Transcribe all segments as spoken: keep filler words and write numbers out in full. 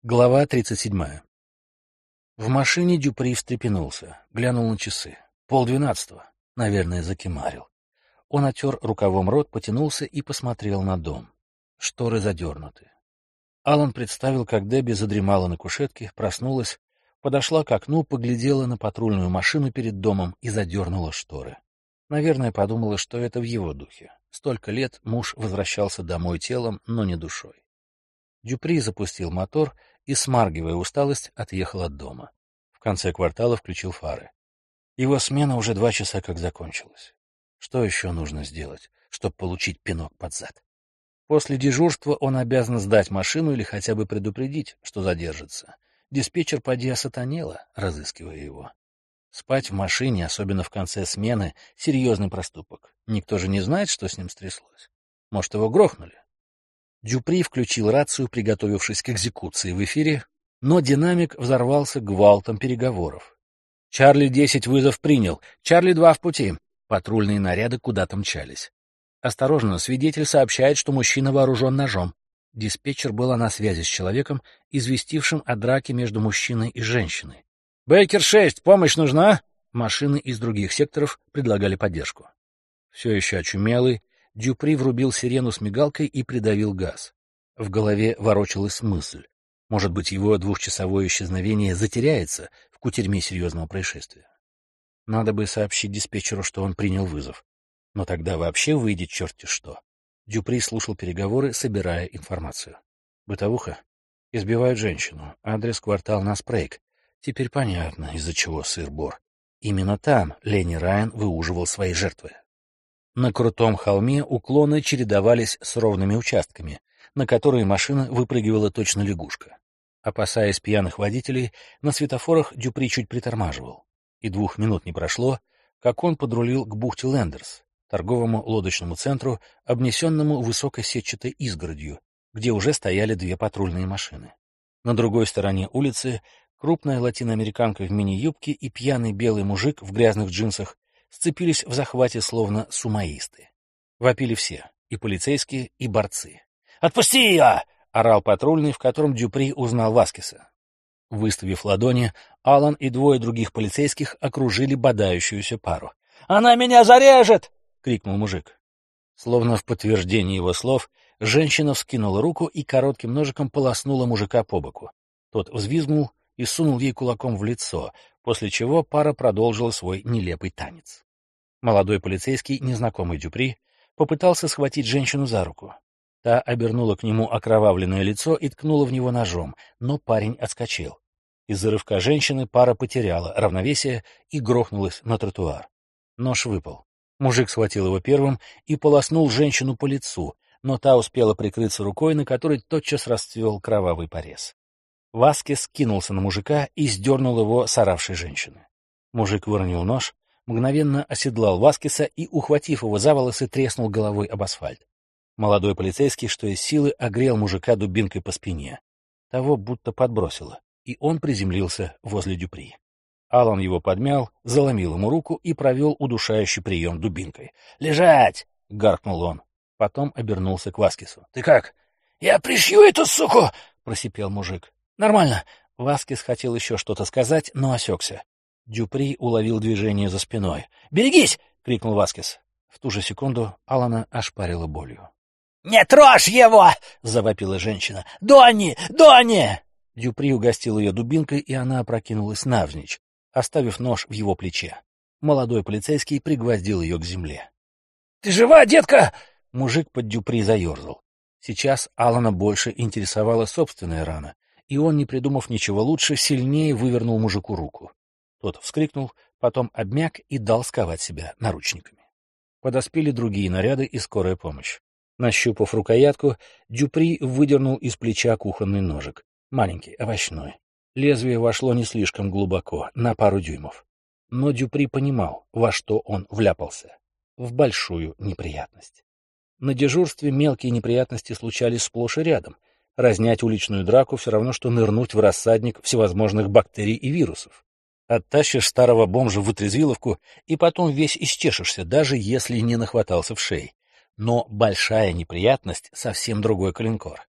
Глава тридцать седьмая. В машине Дюпри встрепенулся, глянул на часы. Полдвенадцатого. Наверное, закимарил. Он отер рукавом рот, потянулся и посмотрел на дом. Шторы задернуты. Алан представил, как Дебби задремала на кушетке, проснулась, подошла к окну, поглядела на патрульную машину перед домом и задернула шторы. Наверное, подумала, что это в его духе. Столько лет муж возвращался домой телом, но не душой. Дюпри запустил мотор и, смаргивая усталость, отъехал от дома. В конце квартала включил фары. Его смена уже два часа как закончилась. Что еще нужно сделать, чтобы получить пинок под зад? После дежурства он обязан сдать машину или хотя бы предупредить, что задержится. Диспетчер поди осатанела, разыскивая его. Спать в машине, особенно в конце смены, серьезный проступок. Никто же не знает, что с ним стряслось. Может, его грохнули? Дюпри включил рацию, приготовившись к экзекуции в эфире, но динамик взорвался гвалтом переговоров. «Чарли десять вызов принял. Чарли два в пути». Патрульные наряды куда-то мчались. «Осторожно, свидетель сообщает, что мужчина вооружен ножом». Диспетчер была на связи с человеком, известившим о драке между мужчиной и женщиной. «Бейкер шесть, помощь нужна?» Машины из других секторов предлагали поддержку. Все еще очумелый, Дюпри врубил сирену с мигалкой и придавил газ. В голове ворочалась мысль. Может быть, его двухчасовое исчезновение затеряется в кутерьме серьезного происшествия. Надо бы сообщить диспетчеру, что он принял вызов. Но тогда вообще выйдет черти что. Дюпри слушал переговоры, собирая информацию. Бытовуха. Избивают женщину. Адрес квартал Наспрейк. Теперь понятно, из-за чего сыр-бор. Именно там Ленни Райан выуживал свои жертвы. На крутом холме уклоны чередовались с ровными участками, на которые машина выпрыгивала точно лягушка. Опасаясь пьяных водителей, на светофорах Дюпри чуть притормаживал. И двух минут не прошло, как он подрулил к бухте Лендерс, торговому лодочному центру, обнесенному высокой сетчатой изгородью, где уже стояли две патрульные машины. На другой стороне улицы крупная латиноамериканка в мини-юбке и пьяный белый мужик в грязных джинсах сцепились в захвате словно сумаисты. Вопили все, и полицейские, и борцы. «Отпусти ее!» — орал патрульный, в котором Дюпри узнал Васкеса. Выставив ладони, Алан и двое других полицейских окружили бодающуюся пару. «Она меня зарежет!» — крикнул мужик. Словно в подтверждение его слов, женщина вскинула руку и коротким ножиком полоснула мужика по боку. Тот взвизгнул и сунул ей кулаком в лицо, после чего пара продолжила свой нелепый танец. Молодой полицейский, незнакомый Дюпри, попытался схватить женщину за руку. Та обернула к нему окровавленное лицо и ткнула в него ножом, но парень отскочил. Из-за рывка женщины пара потеряла равновесие и грохнулась на тротуар. Нож выпал. Мужик схватил его первым и полоснул женщину по лицу, но та успела прикрыться рукой, на которой тотчас расцвел кровавый порез. Васкес кинулся на мужика и сдернул его с оравшей женщины. Мужик выронил нож, мгновенно оседлал Васкеса и, ухватив его за волосы, треснул головой об асфальт. Молодой полицейский, что из силы, огрел мужика дубинкой по спине. Того будто подбросило, и он приземлился возле Дюпри. Алан его подмял, заломил ему руку и провел удушающий прием дубинкой. «Лежать!» — гаркнул он. Потом обернулся к Васкесу. «Ты как?» «Я пришью эту суку!» — просипел мужик. «Нормально». Васкес хотел еще что-то сказать, но осекся. Дюпри уловил движение за спиной. «Берегись!» — крикнул Васкес. В ту же секунду Алана ошпарила болью. «Не трожь его!» — завопила женщина. «Донни! Донни!» Дюпри угостил ее дубинкой, и она опрокинулась навзничь, оставив нож в его плече. Молодой полицейский пригвоздил ее к земле. «Ты жива, детка?» Мужик под Дюпри заерзал. Сейчас Алана больше интересовала собственная рана, и он, не придумав ничего лучше, сильнее вывернул мужику руку. Тот вскрикнул, потом обмяк и дал сковать себя наручниками. Подоспели другие наряды и скорая помощь. Нащупав рукоятку, Дюпри выдернул из плеча кухонный ножик. Маленький, овощной. Лезвие вошло не слишком глубоко, на пару дюймов. Но Дюпри понимал, во что он вляпался. В большую неприятность. На дежурстве мелкие неприятности случались сплошь и рядом. Разнять уличную драку все равно, что нырнуть в рассадник всевозможных бактерий и вирусов. Оттащишь старого бомжа в вытрезвиловку и потом весь исчешешься, даже если не нахватался в шее. Но большая неприятность — совсем другой калинкор.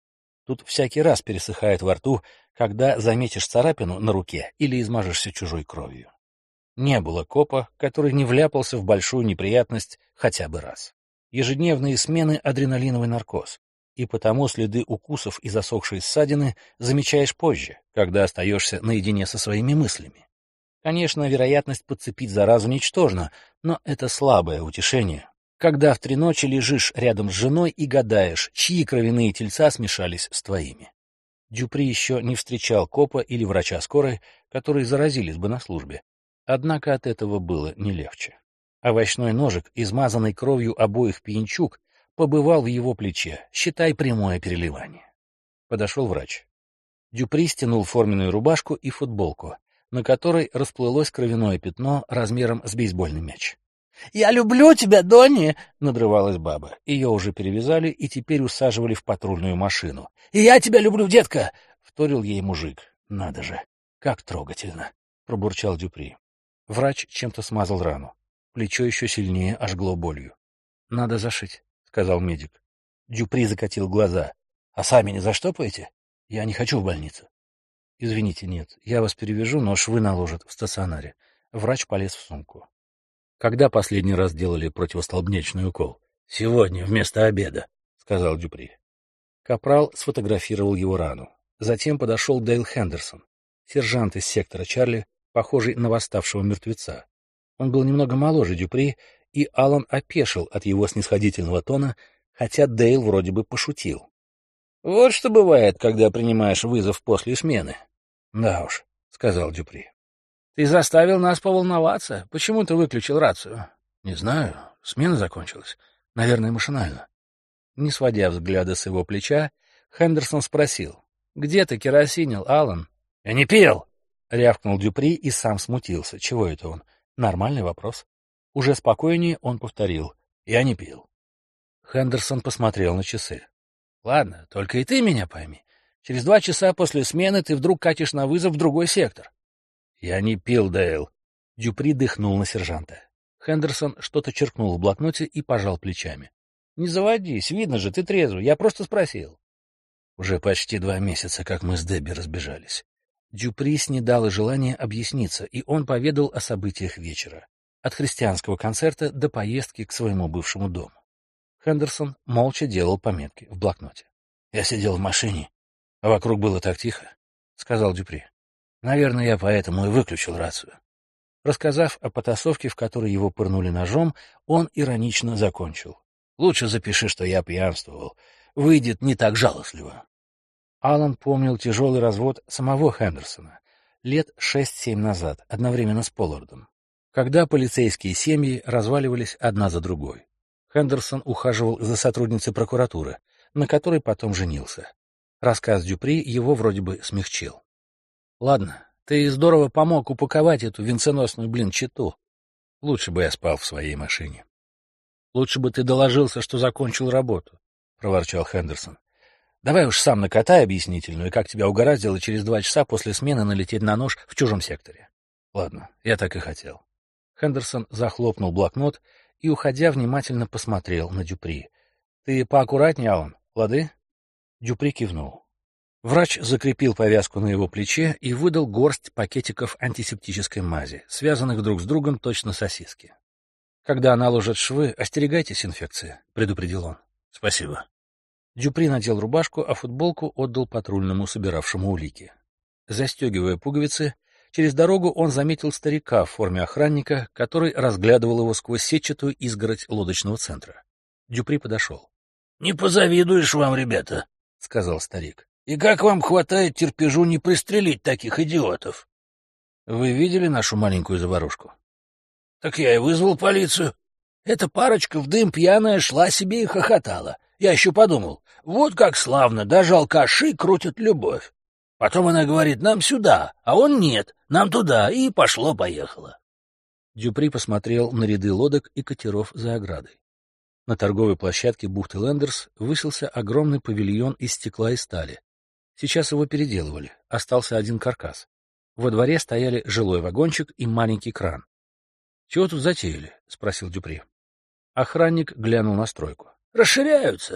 Тут всякий раз пересыхает во рту, когда заметишь царапину на руке или измажешься чужой кровью. Не было копа, который не вляпался в большую неприятность хотя бы раз. Ежедневные смены — адреналиновый наркоз, и потому следы укусов и засохшей ссадины замечаешь позже, когда остаешься наедине со своими мыслями. Конечно, вероятность подцепить заразу ничтожна, но это слабое утешение, когда в три ночи лежишь рядом с женой и гадаешь, чьи кровяные тельца смешались с твоими. Дюпри еще не встречал копа или врача скорой, которые заразились бы на службе. Однако от этого было не легче. Овощной ножик, измазанный кровью обоих пьянчуг, побывал в его плече, считай прямое переливание. Подошел врач. Дюпри стянул форменную рубашку и футболку, на которой расплылось кровяное пятно размером с бейсбольный мяч. «Я люблю тебя, Донни!» — надрывалась баба. Ее уже перевязали и теперь усаживали в патрульную машину. «И я тебя люблю, детка!» — вторил ей мужик. «Надо же, как трогательно!» — пробурчал Дюпри. Врач чем-то смазал рану. Плечо еще сильнее ожгло болью. «Надо зашить», — сказал медик. Дюпри закатил глаза. «А сами не заштопаете? Я не хочу в больницу». «Извините, нет. Я вас перевяжу, но швы наложат в стационаре». Врач полез в сумку. «Когда последний раз делали противостолбнячный укол?» «Сегодня, вместо обеда», — сказал Дюпри. Капрал сфотографировал его рану. Затем подошел Дейл Хендерсон, сержант из сектора Чарли, похожий на восставшего мертвеца. Он был немного моложе Дюпри, и Аллан опешил от его снисходительного тона, хотя Дейл вроде бы пошутил. «Вот что бывает, когда принимаешь вызов после смены». «Да уж», — сказал Дюпри. «Ты заставил нас поволноваться. Почему ты выключил рацию?» «Не знаю. Смена закончилась. Наверное, машинально». Не сводя взгляда с его плеча, Хендерсон спросил. «Где ты керосинил, Аллан?» «Я не пил!» — рявкнул Дюпри и сам смутился. Чего это он? Нормальный вопрос. Уже спокойнее он повторил. «Я не пил». Хендерсон посмотрел на часы. «Ладно, только и ты меня пойми. Через два часа после смены ты вдруг катишь на вызов в другой сектор». «Я не пил, Дейл». Дюпри дыхнул на сержанта. Хендерсон что-то черкнул в блокноте и пожал плечами. «Не заводись, видно же, ты трезвый, я просто спросил». Уже почти два месяца, как мы с Дебби разбежались. Дюпри снедало желание объясниться, и он поведал о событиях вечера. От христианского концерта до поездки к своему бывшему дому. Хендерсон молча делал пометки в блокноте. «Я сидел в машине, а вокруг было так тихо», — сказал Дюпри. «Наверное, я поэтому и выключил рацию». Рассказав о потасовке, в которой его пырнули ножом, он иронично закончил. «Лучше запиши, что я пьянствовал. Выйдет не так жалостливо». Аллан помнил тяжелый развод самого Хендерсона лет шесть-семь назад, одновременно с Поллардом, когда полицейские семьи разваливались одна за другой. Хендерсон ухаживал за сотрудницей прокуратуры, на которой потом женился. Рассказ Дюпри его вроде бы смягчил. «Ладно, ты здорово помог упаковать эту венценосную, блин, читу. Лучше бы я спал в своей машине». «Лучше бы ты доложился, что закончил работу», — проворчал Хендерсон. «Давай уж сам накатай объяснительную, как тебя угораздило через два часа после смены налететь на нож в чужом секторе». «Ладно, я так и хотел». Хендерсон захлопнул блокнот и, уходя, внимательно посмотрел на Дюпри. «Ты поаккуратнее, Аллан, лады?» Дюпри кивнул. Врач закрепил повязку на его плече и выдал горсть пакетиков антисептической мази, связанных друг с другом точно сосиски. «Когда наложат швы, остерегайтесь инфекции», — предупредил он. «Спасибо». Дюпри надел рубашку, а футболку отдал патрульному, собиравшему улики. Застегивая пуговицы, через дорогу он заметил старика в форме охранника, который разглядывал его сквозь сетчатую изгородь лодочного центра. Дюпри подошел. — Не позавидуешь вам, ребята, — сказал старик. — И как вам хватает терпежу не пристрелить таких идиотов? — Вы видели нашу маленькую заварушку? — Так я и вызвал полицию. Эта парочка в дым пьяная шла себе и хохотала. Я еще подумал, вот как славно, даже алкаши крутят любовь. Потом она говорит, нам сюда, а он нет, нам туда, и пошло-поехало. Дюпри посмотрел на ряды лодок и катеров за оградой. На торговой площадке бухты Лендерс высился огромный павильон из стекла и стали. Сейчас его переделывали, остался один каркас. Во дворе стояли жилой вагончик и маленький кран. — Чего тут затеяли? — спросил Дюпри. Охранник глянул на стройку. — Расширяются.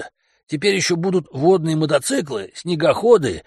Теперь еще будут водные мотоциклы, снегоходы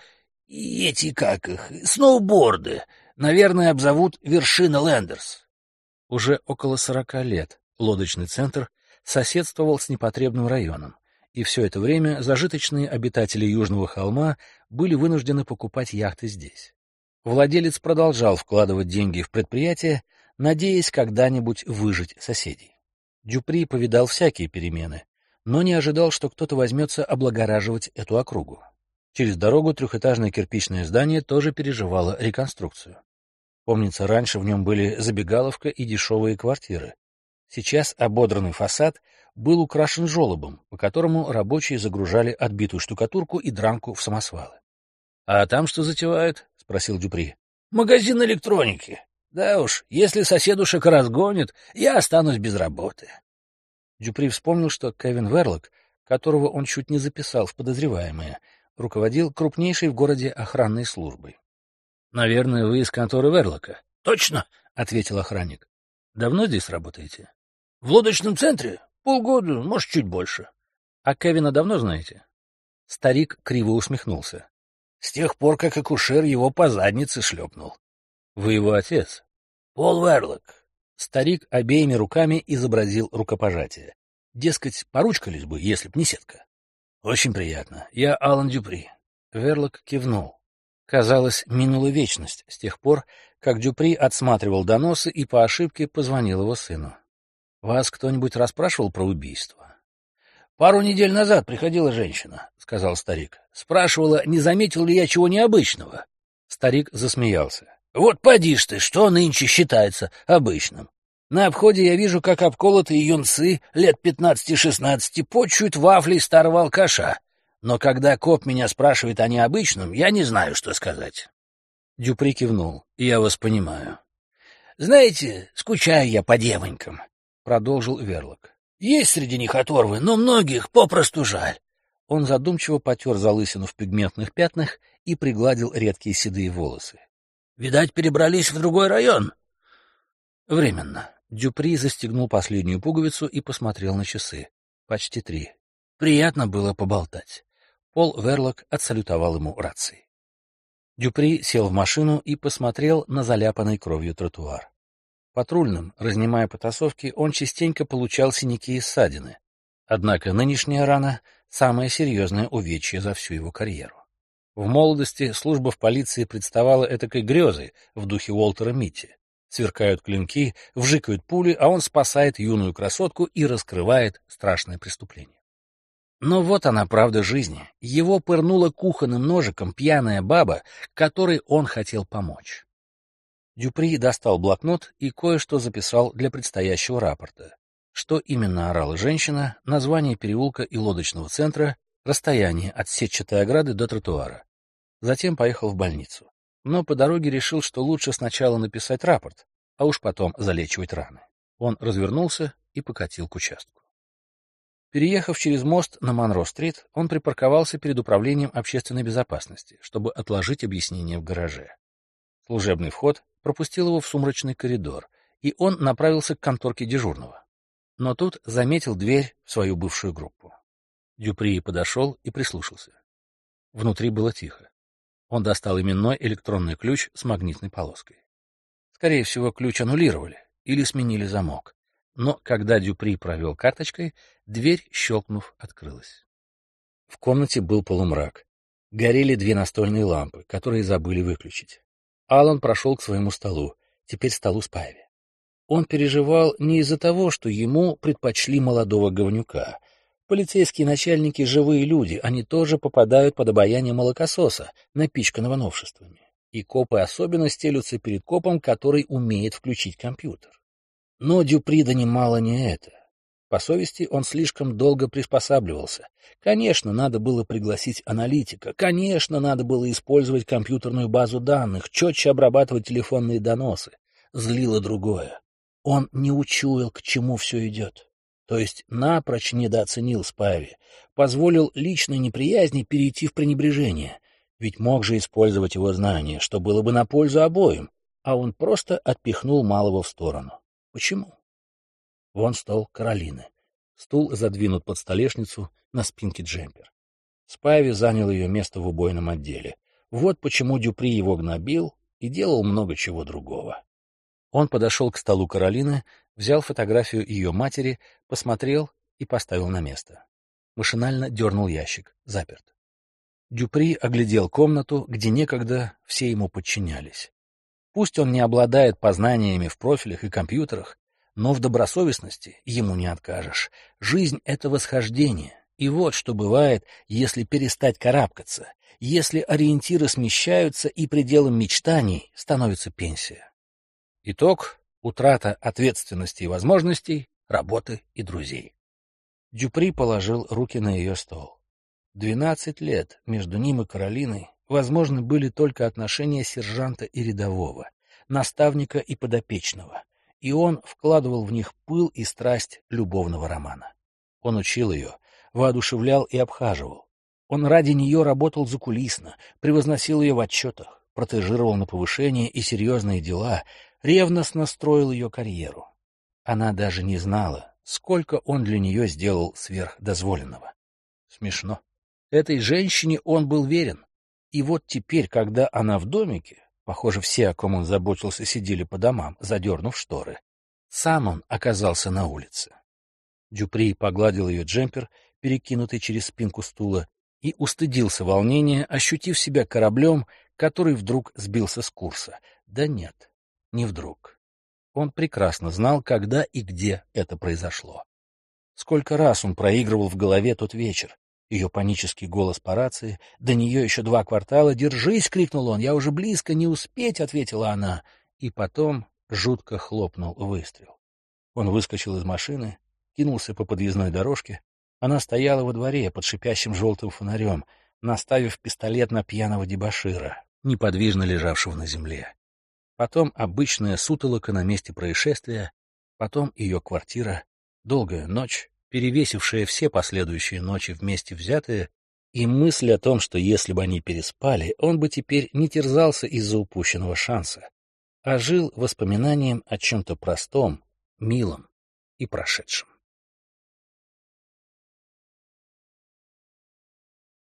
и эти, как их, сноуборды. Наверное, обзовут вершина Лендерс. Уже около сорока лет лодочный центр соседствовал с непотребным районом, и все это время зажиточные обитатели Южного холма были вынуждены покупать яхты здесь. Владелец продолжал вкладывать деньги в предприятие, надеясь когда-нибудь выжить соседей. Дюпри повидал всякие перемены, но не ожидал, что кто-то возьмется облагораживать эту округу. Через дорогу трехэтажное кирпичное здание тоже переживало реконструкцию. Помнится, раньше в нем были забегаловка и дешевые квартиры. Сейчас ободранный фасад был украшен желобом, по которому рабочие загружали отбитую штукатурку и дранку в самосвалы. — А там что затевают? — спросил Дюпри. — Магазин электроники. Да уж, если соседушек разгонит, я останусь без работы. Дюпри вспомнил, что Кевин Верлок, которого он чуть не записал в подозреваемые, руководил крупнейшей в городе охранной службой. — Наверное, вы из конторы Верлока? — Точно, — ответил охранник. — Давно здесь работаете? — В лодочном центре? Полгода, может, чуть больше. — А Кевина давно знаете? Старик криво усмехнулся. — С тех пор, как акушер его по заднице шлепнул. — Вы его отец? — Пол Верлок. Старик обеими руками изобразил рукопожатие. Дескать, поручкались бы, если б не сетка. — Очень приятно. Я Алан Дюпри. Верлок кивнул. Казалось, минула вечность с тех пор, как Дюпри отсматривал доносы и по ошибке позвонил его сыну. — Вас кто-нибудь расспрашивал про убийство? — Пару недель назад приходила женщина, — сказал старик. — Спрашивала, не заметил ли я чего необычного. Старик засмеялся. — Вот поди ж ты, что нынче считается обычным. На обходе я вижу, как обколотые юнцы лет пятнадцати-шестнадцати почуют вафлей старого алкаша. Но когда коп меня спрашивает о необычном, я не знаю, что сказать. Дюпри кивнул. — Я вас понимаю. — Знаете, скучаю я по девонькам, — продолжил Верлок. — Есть среди них оторвы, но многих попросту жаль. Он задумчиво потер залысину в пигментных пятнах и пригладил редкие седые волосы. — Видать, перебрались в другой район? — Временно. Дюпри застегнул последнюю пуговицу и посмотрел на часы. Почти три. Приятно было поболтать. Пол Верлок отсалютовал ему рацией. Дюпри сел в машину и посмотрел на заляпанный кровью тротуар. Патрульным, разнимая потасовки, он частенько получал синяки и ссадины. Однако нынешняя рана — самое серьезное увечье за всю его карьеру. В молодости служба в полиции представала этакой грезой в духе Уолтера Митти. Сверкают клинки, вжикают пули, а он спасает юную красотку и раскрывает страшное преступление. Но вот она, правда жизни. Его пырнула кухонным ножиком пьяная баба, которой он хотел помочь. Дюпри достал блокнот и кое-что записал для предстоящего рапорта. Что именно орала женщина, название переулка и лодочного центра, расстояние от сетчатой ограды до тротуара. Затем поехал в больницу. Но по дороге решил, что лучше сначала написать рапорт, а уж потом залечивать раны. Он развернулся и покатил к участку. Переехав через мост на Монро-стрит, он припарковался перед управлением общественной безопасности, чтобы отложить объяснение в гараже. Служебный вход пропустил его в сумрачный коридор, и он направился к конторке дежурного. Но тут заметил дверь в свою бывшую группу. Дюпри подошел и прислушался. Внутри было тихо. Он достал именной электронный ключ с магнитной полоской. Скорее всего, ключ аннулировали или сменили замок. Но когда Дюпри провел карточкой, дверь, щелкнув, открылась. В комнате был полумрак. Горели две настольные лампы, которые забыли выключить. Алан прошел к своему столу, теперь столу Спайви. Он переживал не из-за того, что ему предпочли молодого говнюка. Полицейские начальники — живые люди, они тоже попадают под обаяние молокососа, напичканного новшествами. И копы особенно стелются перед копом, который умеет включить компьютер. Но Дюпри донимало не это. По совести он слишком долго приспосабливался. Конечно, надо было пригласить аналитика. Конечно, надо было использовать компьютерную базу данных, четче обрабатывать телефонные доносы. Злило другое. Он не учуял, к чему все идет. То есть напрочь недооценил Спайви, позволил личной неприязни перейти в пренебрежение. Ведь мог же использовать его знания, что было бы на пользу обоим, а он просто отпихнул малого в сторону. Почему? Вон стол Каролины. Стул задвинут под столешницу, на спинке джемпер. Спайви занял ее место в убойном отделе. Вот почему Дюпри его гнобил и делал много чего другого. Он подошел к столу Каролины, взял фотографию ее матери, посмотрел и поставил на место. Машинально дернул ящик. Заперт. Дюпри оглядел комнату, где некогда все ему подчинялись. Пусть он не обладает познаниями в профилях и компьютерах, но в добросовестности ему не откажешь. Жизнь — это восхождение. И вот что бывает, если перестать карабкаться, если ориентиры смещаются и пределом мечтаний становится пенсия. Итог — утрата ответственности и возможностей, работы и друзей. Дюпри положил руки на ее стол. Двенадцать лет между ним и Каролиной, возможно, были только отношения сержанта и рядового, наставника и подопечного, и он вкладывал в них пыл и страсть любовного романа. Он учил ее, воодушевлял и обхаживал. Он ради нее работал закулисно, превозносил ее в отчетах, протежировал на повышение и серьезные дела, ревностно строил ее карьеру. Она даже не знала, сколько он для нее сделал сверхдозволенного. Смешно. Этой женщине он был верен. И вот теперь, когда она в домике, похоже, все, о ком он заботился, сидели по домам, задернув шторы, сам он оказался на улице. Дюпри погладил ее джемпер, перекинутый через спинку стула, и устыдился волнения, ощутив себя кораблем, который вдруг сбился с курса. Да нет, не вдруг. Он прекрасно знал, когда и где это произошло. Сколько раз он проигрывал в голове тот вечер. Ее панический голос по рации. «До нее еще два квартала. Держись!» — крикнул он. «Я уже близко, не успеть!» — ответила она. И потом жутко хлопнул выстрел. Он выскочил из машины, кинулся по подъездной дорожке. Она стояла во дворе под шипящим желтым фонарем, наставив пистолет на пьяного дебошира, неподвижно лежавшего на земле. Потом обычная сутолока на месте происшествия, потом ее квартира, долгая ночь, перевесившая все последующие ночи вместе взятые, и мысль о том, что если бы они переспали, он бы теперь не терзался из-за упущенного шанса, а жил воспоминанием о чем-то простом, милом и прошедшем.